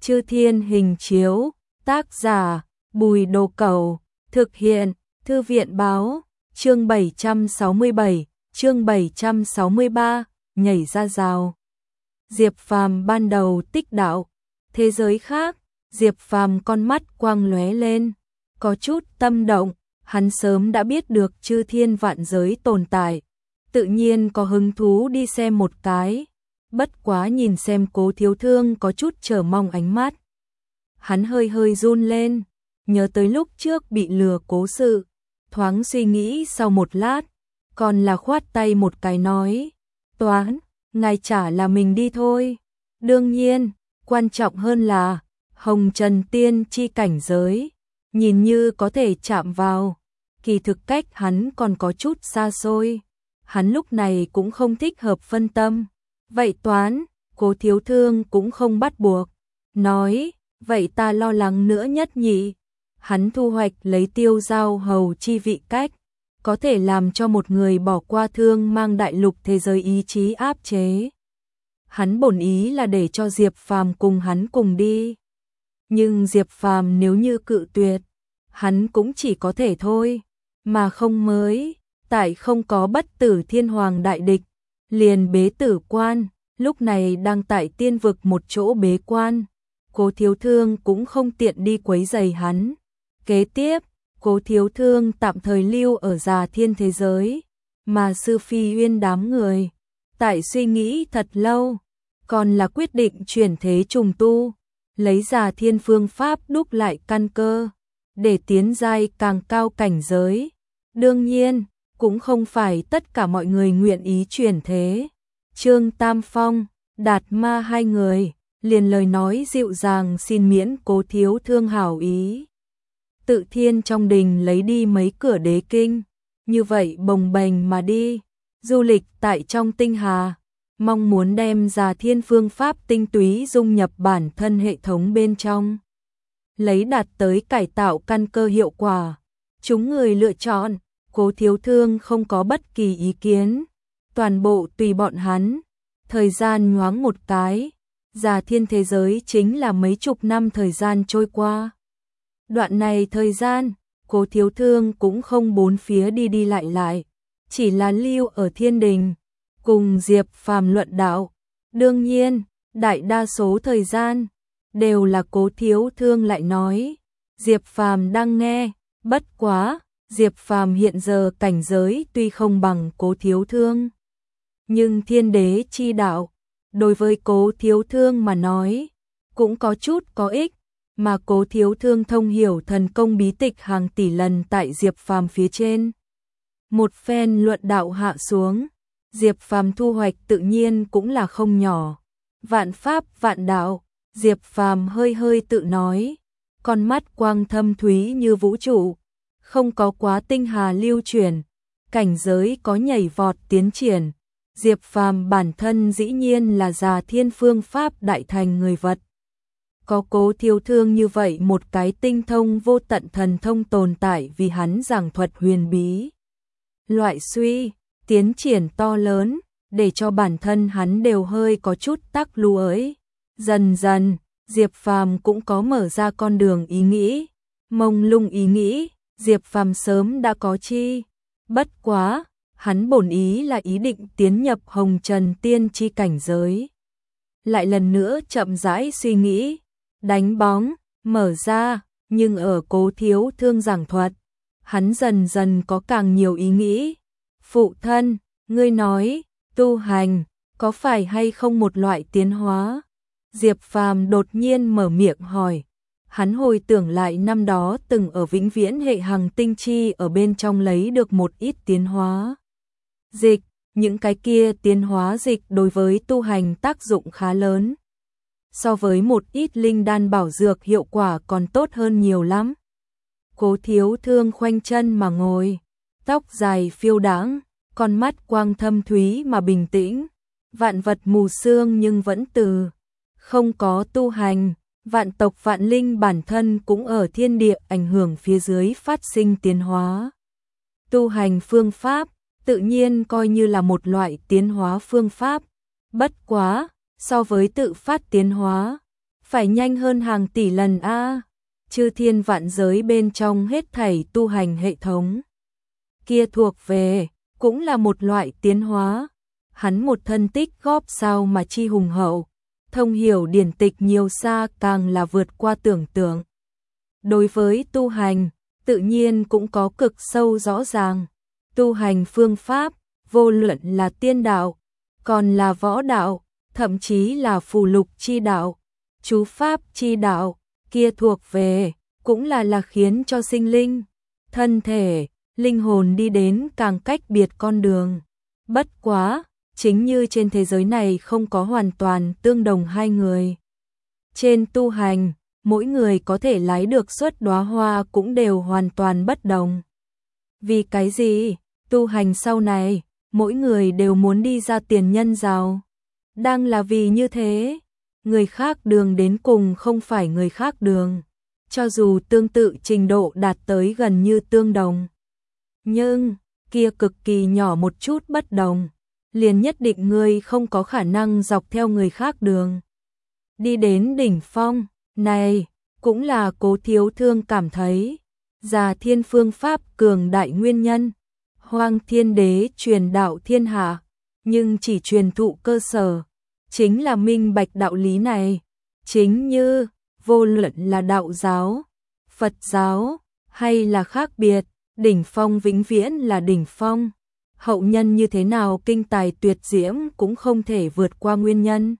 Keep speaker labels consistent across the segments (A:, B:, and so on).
A: Chư Thiên Hình Chiếu, tác giả Bùi Đồ Cẩu, thực hiện Thư viện Báo, chương 767, chương 763, nhảy ra rào. Diệp Phàm ban đầu tích đạo, thế giới khác, Diệp Phàm con mắt quang lóe lên, có chút tâm động, hắn sớm đã biết được chư thiên vạn giới tồn tại, tự nhiên có hứng thú đi xem một cái, bất quá nhìn xem Cố Thiếu Thương có chút chờ mong ánh mắt. Hắn hơi hơi run lên, nhớ tới lúc trước bị lừa cố sự, thoáng suy nghĩ sau một lát, còn là khoát tay một cái nói, Toán, ngài trả là mình đi thôi. Đương nhiên, quan trọng hơn là, Hồng Trần Tiên chi cảnh giới, nhìn như có thể chạm vào, kỳ thực cách hắn còn có chút xa xôi. Hắn lúc này cũng không thích hợp phân tâm. Vậy Toán, Cố Thiếu Thương cũng không bắt buộc. Nói, vậy ta lo lắng nữa nhất nhỉ. Hắn thu hoạch lấy Tiêu Giao Hầu chi vị cách, có thể làm cho một người bỏ qua thương mang đại lục thế giới ý chí áp chế. Hắn bổn ý là để cho Diệp Phàm cùng hắn cùng đi. Nhưng Diệp Phàm nếu như cự tuyệt, hắn cũng chỉ có thể thôi, mà không mới, tại không có bất tử thiên hoàng đại địch, liền bế tử quan, lúc này đang tại tiên vực một chỗ bế quan, Cố Thiếu Thương cũng không tiện đi quấy rầy hắn. Kế tiếp, Cố Thiếu Thương tạm thời lưu ở Già Thiên thế giới, mà Sư Phi Uyên đám người, tại suy nghĩ thật lâu, còn là quyết định chuyển thế trùng tu, lấy Già Thiên phương pháp đúc lại căn cơ, để tiến giai càng cao cảnh giới. Đương nhiên, cũng không phải tất cả mọi người nguyện ý chuyển thế. Trương Tam Phong, Đạt Ma hai người, liền lời nói dịu dàng xin miễn Cố Thiếu Thương hảo ý. Tự Thiên trong đình lấy đi mấy cửa đế kinh, như vậy bồng bềnh mà đi, du lịch tại trong tinh hà, mong muốn đem Già Thiên phương pháp tinh túy dung nhập bản thân hệ thống bên trong, lấy đạt tới cải tạo căn cơ hiệu quả. Chúng người lựa chọn, Cố Thiếu Thương không có bất kỳ ý kiến, toàn bộ tùy bọn hắn. Thời gian nhoáng một cái, Già Thiên thế giới chính là mấy chục năm thời gian trôi qua. Đoạn này thời gian, Cố Thiếu Thương cũng không bốn phía đi đi lại lại, chỉ là lưu ở thiên đình, cùng Diệp Phàm luận đạo. Đương nhiên, đại đa số thời gian, đều là Cố Thiếu Thương lại nói, Diệp Phàm đang nghe, bất quá, Diệp Phàm hiện giờ cảnh giới tuy không bằng Cố Thiếu Thương, nhưng thiên đế chi đạo, đối với Cố Thiếu Thương mà nói, cũng có chút có ích, mà Cố Thiếu Thương thông hiểu thần công bí tịch hàng tỷ lần tại Diệp Phàm phía trên. Một phen luận đạo hạ xuống, Diệp Phàm thu hoạch tự nhiên cũng là không nhỏ. Vạn pháp vạn đạo, Diệp Phàm hơi hơi tự nói, con mắt quang thâm thúy như vũ trụ, không có quá tinh hà lưu chuyển, cảnh giới có nhảy vọt tiến triển. Diệp Phàm bản thân dĩ nhiên là Già Thiên phương pháp đại thành người vật. Có Cố Thiếu Thương như vậy một cái tinh thông vô tận thần thông tồn tại vì hắn giảng thuật huyền bí. Loại suy, tiến triển to lớn, để cho bản thân hắn đều hơi có chút tắc lú ấy. Dần dần, Diệp Phàm cũng có mở ra con đường ý nghĩ, mông lung ý nghĩ, Diệp Phàm sớm đã có chi. Bất quá, hắn bổn ý là ý định tiến nhập Hồng Trần Tiên chi cảnh giới. Lại lần nữa chậm rãi suy nghĩ, đánh bóng, mở ra, nhưng ở Cố Thiếu Thương giảng thuật, hắn dần dần có càng nhiều ý nghĩ. Phụ thân, ngươi nói, tu hành, có phải hay không một loại tiến hóa? Diệp Phàm đột nhiên mở miệng hỏi. Hắn hồi tưởng lại năm đó từng ở Vĩnh Viễn hệ Hằng Tinh Chi ở bên trong lấy được một ít tiến hóa dịch, những cái kia tiến hóa dịch đối với tu hành tác dụng khá lớn. So với một ít linh đan bảo dược hiệu quả còn tốt hơn nhiều lắm. Cố Thiếu Thương khoanh chân mà ngồi, tóc dài phiêu đãng, con mắt quang thâm thúy mà bình tĩnh, vạn vật mù sương nhưng vẫn từ không có tu hành, vạn tộc vạn linh bản thân cũng ở thiên địa ảnh hưởng phía dưới phát sinh tiến hóa. Tu hành phương pháp, tự nhiên coi như là một loại tiến hóa phương pháp, bất quá, so với tự phát tiến hóa, phải nhanh hơn hàng tỷ lần a. Chư thiên vạn giới bên trong hết thảy tu hành hệ thống kia thuộc về, cũng là một loại tiến hóa. Hắn một thân tích góp sao mà chi hùng hậu, thông hiểu điển tịch nhiều xa càng là vượt qua tưởng tượng. Đối với tu hành, tự nhiên cũng có cực sâu rõ ràng. Tu hành phương pháp, vô luận là tiên đạo, còn là võ đạo, thậm chí là phù lục chi đạo, chú pháp chi đạo, kia thuộc về, cũng là khiến cho sinh linh, thân thể, linh hồn đi đến càng cách biệt con đường. Bất quá, chính như trên thế giới này không có hoàn toàn tương đồng hai người. Trên tu hành, mỗi người có thể lái được suốt đóa hoa cũng đều hoàn toàn bất đồng. Vì cái gì? Tu hành sau này, mỗi người đều muốn đi ra tiền nhân giàu. Đang là vì như thế, người khác đường đến cùng không phải người khác đường. Cho dù tương tự trình độ đạt tới gần như tương đồng. Nhưng, kia cực kỳ nhỏ một chút bất đồng, liền nhất định người không có khả năng dọc theo người khác đường. Đi đến đỉnh phong, này, cũng là Cố Thiếu Thương cảm thấy, Già Thiên phương pháp cường đại nguyên nhân. Hoang Thiên Đế truyền đạo thiên hạ, nhưng chỉ truyền thụ cơ sở, chính là minh bạch đạo lý này. Chính như, vô luận là đạo giáo, Phật giáo, hay là khác biệt, đỉnh phong vĩnh viễn là đỉnh phong. Hậu nhân như thế nào kinh tài tuyệt diễm cũng không thể vượt qua nguyên nhân.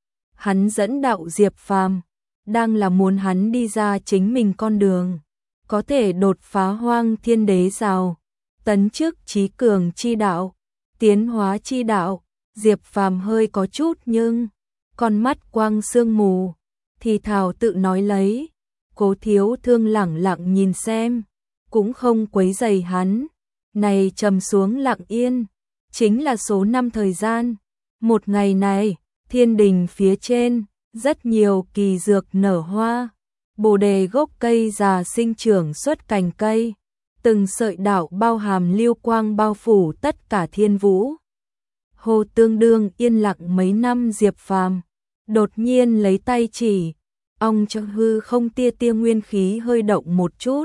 A: Hắn dẫn đạo Diệp Phàm, đang là muốn hắn đi ra chính mình con đường, có thể đột phá Hoang Thiên Đế rào, tấn chức trí cường chi đạo, tiến hóa chi đạo. Diệp Phàm hơi có chút nhưng con mắt quang sương mù, thì thào tự nói lấy. Cố Thiếu Thương lẳng lặng nhìn xem, cũng không quấy rầy hắn. Này trầm xuống lặng yên, chính là số năm thời gian. Một ngày này, thiên đình phía trên, rất nhiều kỳ dược nở hoa, bồ đề gốc cây già sinh trưởng xuất cành cây, từng sợi đạo bao hàm lưu quang bao phủ tất cả thiên vũ. Hồ Tương Đương yên lặng mấy năm. Diệp Phàm đột nhiên lấy tay chỉ, ong cho hư không tia tia nguyên khí hơi động một chút,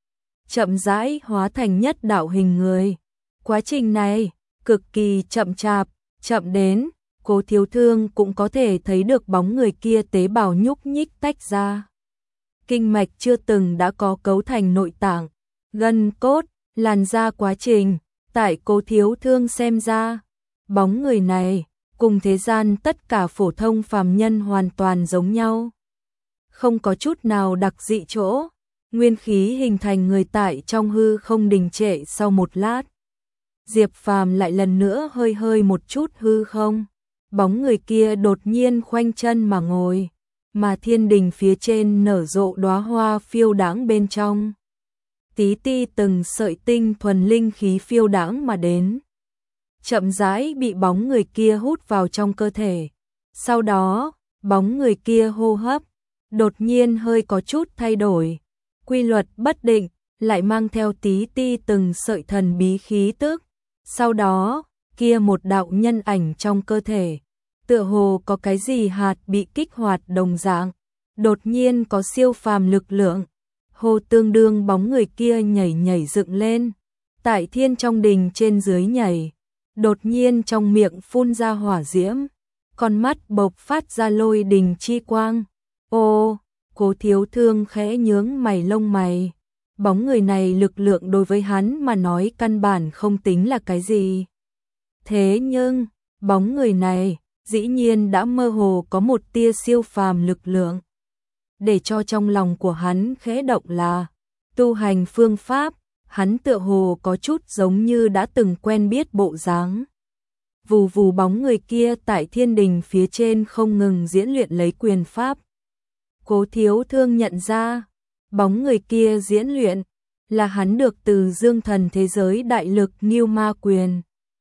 A: chậm rãi hóa thành nhất đạo hình người. Quá trình này cực kỳ chậm chạp, chậm đến Cố Thiếu Thương cũng có thể thấy được bóng người kia tế bào nhúc nhích tách ra. Kinh mạch chưa từng đã có cấu thành nội tạng, gân cốt, làn da. Quá trình, tại Cố Thiếu Thương xem ra, bóng người này cùng thế gian tất cả phổ thông phàm nhân hoàn toàn giống nhau, không có chút nào đặc dị chỗ. Nguyên khí hình thành người tại trong hư không đình trệ sau một lát. Diệp Phàm lại lần nữa hơi hơi một chút hư không, bóng người kia đột nhiên khoanh chân mà ngồi, mà thiên đình phía trên nở rộ đóa hoa phiêu đãng bên trong. Tí ti từng sợi tinh thuần linh khí phiêu đãng mà đến, chậm rãi bị bóng người kia hút vào trong cơ thể. Sau đó, bóng người kia hô hấp đột nhiên hơi có chút thay đổi, quy luật bất định, lại mang theo tí ti từng sợi thần bí khí tức. Sau đó, kia một đạo nhân ảnh trong cơ thể, tựa hồ có cái gì hạt bị kích hoạt đồng dạng, đột nhiên có siêu phàm lực lượng. Hồ Tương Đương bóng người kia nhảy nhảy dựng lên, tại thiên trong đình trên dưới nhảy, đột nhiên trong miệng phun ra hỏa diễm, con mắt bộc phát ra lôi đình chi quang. Ô, Cố Thiếu Thương khẽ nhướng mày lông mày. Bóng người này lực lượng đối với hắn mà nói căn bản không tính là cái gì. Thế nhưng, bóng người này dĩ nhiên đã mơ hồ có một tia siêu phàm lực lượng. Để cho trong lòng của hắn khẽ động là tu hành phương pháp, hắn tựa hồ có chút giống như đã từng quen biết bộ dáng. Vù vù bóng người kia tại thiên đình phía trên không ngừng diễn luyện lấy quyền pháp. Cố Thiếu Thương nhận ra, bóng người kia diễn luyện là hắn được từ dương thần thế giới đại lực Ngưu Ma Quyền.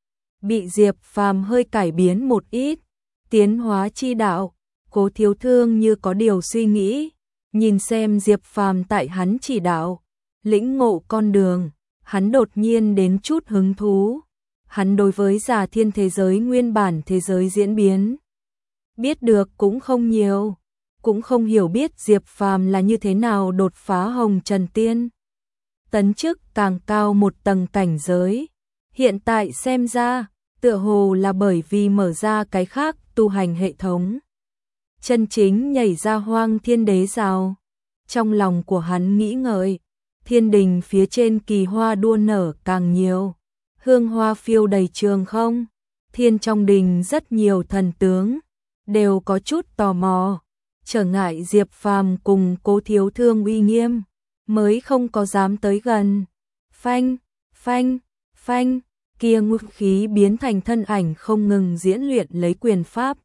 A: Bị Diệp Phàm hơi cải biến một ít, tiến hóa chi đạo. Cố Thiếu Thương như có điều suy nghĩ, nhìn xem Diệp Phàm tại hắn chỉ đạo, lĩnh ngộ con đường, hắn đột nhiên đến chút hứng thú. Hắn đối với Già Thiên thế giới nguyên bản thế giới diễn biến biết được cũng không nhiều. cũng không hiểu biết Diệp Phàm là như thế nào đột phá Hồng Trần Tiên. Tấn chức càng cao một tầng cảnh giới. Hiện tại xem ra, tựa hồ là bởi vì mở ra cái khác tu hành hệ thống. Chân chính nhảy ra Hoang Thiên Đế Giáo. Trong lòng của hắn nghĩ ngợi, thiên đình phía trên kỳ hoa đua nở càng nhiều. Hương hoa phiêu đầy trường không? Thiên trong đình rất nhiều thần tướng, đều có chút tò mò. Trở ngại Diệp Phàm cùng Cố Thiếu Thương uy nghiêm, mới không có dám tới gần. Phanh, phanh, phanh, kia ngũ khí biến thành thân ảnh không ngừng diễn luyện lấy quyền pháp.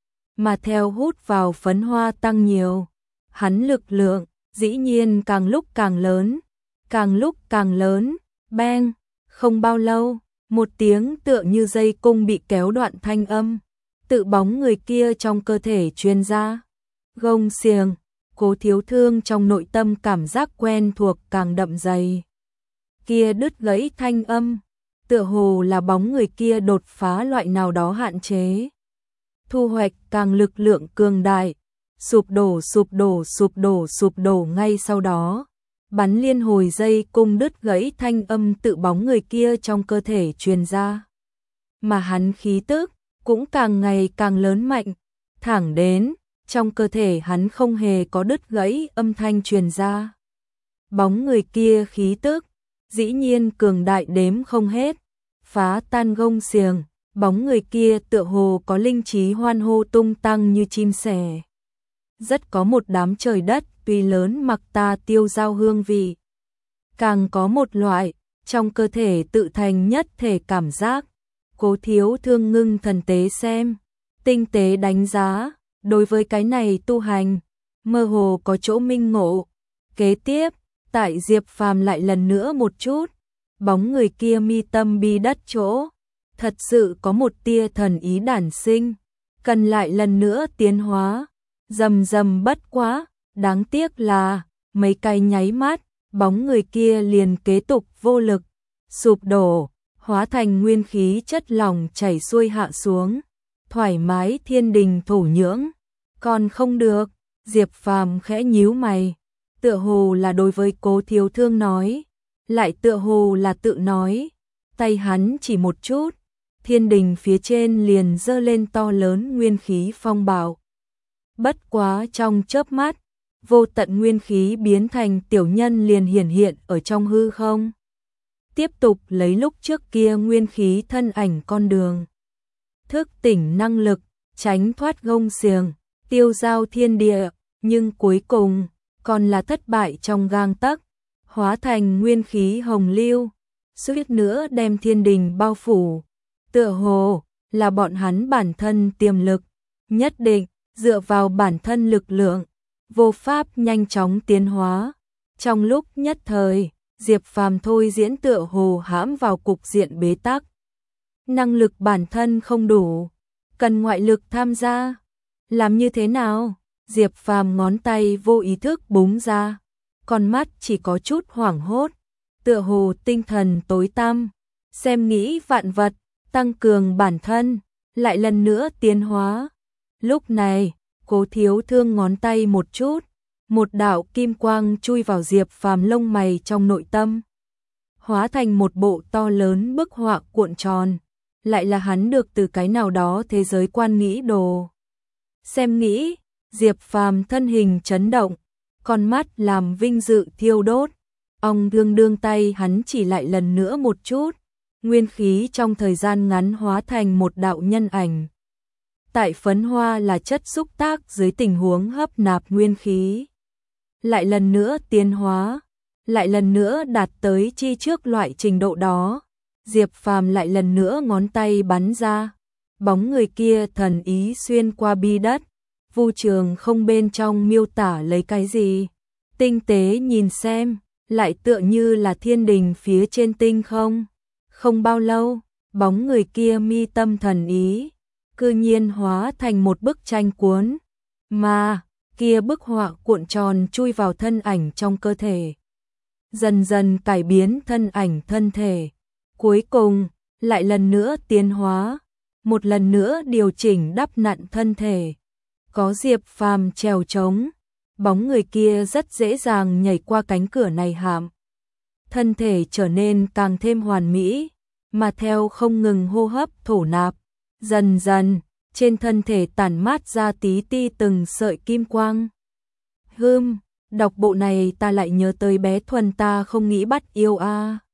A: Mà theo hút vào phấn hoa tăng nhiều, hắn lực lượng, dĩ nhiên càng lúc càng lớn, càng lúc càng lớn, bang, không bao lâu, một tiếng tựa như dây cung bị kéo đoạn thanh âm, tự bóng người kia trong cơ thể truyền ra. Gông xiềng, Cố Thiếu Thương trong nội tâm cảm giác quen thuộc càng đậm dày. Kia đứt gãy thanh âm, tựa hồ là bóng người kia đột phá loại nào đó hạn chế. Thu hoạch càng lực lượng cường đại, sụp đổ sụp đổ sụp đổ sụp đổ ngay sau đó. Bắn liên hồi dây cung đứt gãy thanh âm tự bóng người kia trong cơ thể truyền ra. Mà hắn khí tức cũng càng ngày càng lớn mạnh, thẳng đến trong cơ thể hắn không hề có đứt gãy âm thanh truyền ra. Bóng người kia khí tức dĩ nhiên cường đại đếm không hết, phá tan gông xiềng, bóng người kia tựa hồ có linh trí hoan hô tung tăng như chim sẻ. Rất có một đám trời đất tuy lớn mặc ta tiêu giao hương vị. Càng có một loại trong cơ thể tự thành nhất thể cảm giác. Cố Thiếu Thương ngưng thần tế xem, tinh tế đánh giá, đối với cái này tu hành, mơ hồ có chỗ minh ngộ. Kế tiếp, tại Diệp Phàm lại lần nữa một chút, bóng người kia mi tâm bi đất chỗ, thật sự có một tia thần ý đản sinh, cần lại lần nữa tiến hóa. Rầm rầm bất quá, đáng tiếc là mấy cái nháy mắt, bóng người kia liền kế tục vô lực, sụp đổ, hóa thành nguyên khí chất lỏng chảy xuôi hạ xuống. Thoải mái thiên đình thổ nhưỡng, còn không được. Diệp Phàm khẽ nhíu mày, tựa hồ là đối với Cố Thiếu Thương nói, lại tựa hồ là tự nói. Tay hắn chỉ một chút, thiên đình phía trên liền dơ lên to lớn nguyên khí phong bạo. Bất quá trong chớp mắt, vô tận nguyên khí biến thành tiểu nhân liền hiển hiện ở trong hư không. Tiếp tục lấy lúc trước kia nguyên khí thân ảnh con đường. Thức tỉnh năng lực, tránh thoát gông xiềng, tiêu giao thiên địa, nhưng cuối cùng còn là thất bại trong gang tấc, hóa thành nguyên khí hồng lưu, suýt nữa đem thiên đình bao phủ. Tựa hồ là bọn hắn bản thân tiềm lực, nhất định dựa vào bản thân lực lượng, vô pháp nhanh chóng tiến hóa. Trong lúc nhất thời, Diệp Phàm thôi diễn tựa hồ hãm vào cục diện bế tắc. Năng lực bản thân không đủ, cần ngoại lực tham gia. Làm như thế nào? Diệp Phàm ngón tay vô ý thức búng ra, con mắt chỉ có chút hoảng hốt, tựa hồ tinh thần tối tăm, xem nghĩ vạn vật, tăng cường bản thân, lại lần nữa tiến hóa. Lúc này, Cố Thiếu Thương ngón tay một chút, một đạo kim quang chui vào Diệp Phàm lông mày trong nội tâm, hóa thành một bộ to lớn bức họa cuộn tròn, lại là hắn được từ cái nào đó thế giới quan nghĩ đồ. Xem nghĩ, Diệp Phàm thân hình chấn động, con mắt làm vinh dự thiêu đốt, ong đương đương tay hắn chỉ lại lần nữa một chút, nguyên khí trong thời gian ngắn hóa thành một đạo nhân ảnh. Tại phấn hoa là chất xúc tác dưới tình huống hấp nạp nguyên khí. Lại lần nữa tiến hóa, lại lần nữa đạt tới chi trước loại trình độ đó. Diệp Phàm lại lần nữa ngón tay bắn ra, bóng người kia thần ý xuyên qua bi đất, vu trường không bên trong miêu tả lấy cái gì. Tinh tế nhìn xem, lại tựa như là thiên đình phía trên tinh không. Không bao lâu, bóng người kia mi tâm thần ý, cư nhiên hóa thành một bức tranh cuốn, mà kia bức họa cuộn tròn chui vào thân ảnh trong cơ thể, dần dần cải biến thân ảnh thân thể, cuối cùng lại lần nữa tiến hóa, một lần nữa điều chỉnh đắp nặn thân thể. có Diệp Phàm trèo trống, bóng người kia rất dễ dàng nhảy qua cánh cửa này hàm. Thân thể trở nên càng thêm hoàn mỹ, mà theo không ngừng hô hấp thổ nạp, dần dần, trên thân thể tản mát ra tí ti từng sợi kim quang. Đọc bộ này ta lại nhớ tới bé Thuần ta không nghĩ bắt yêu a.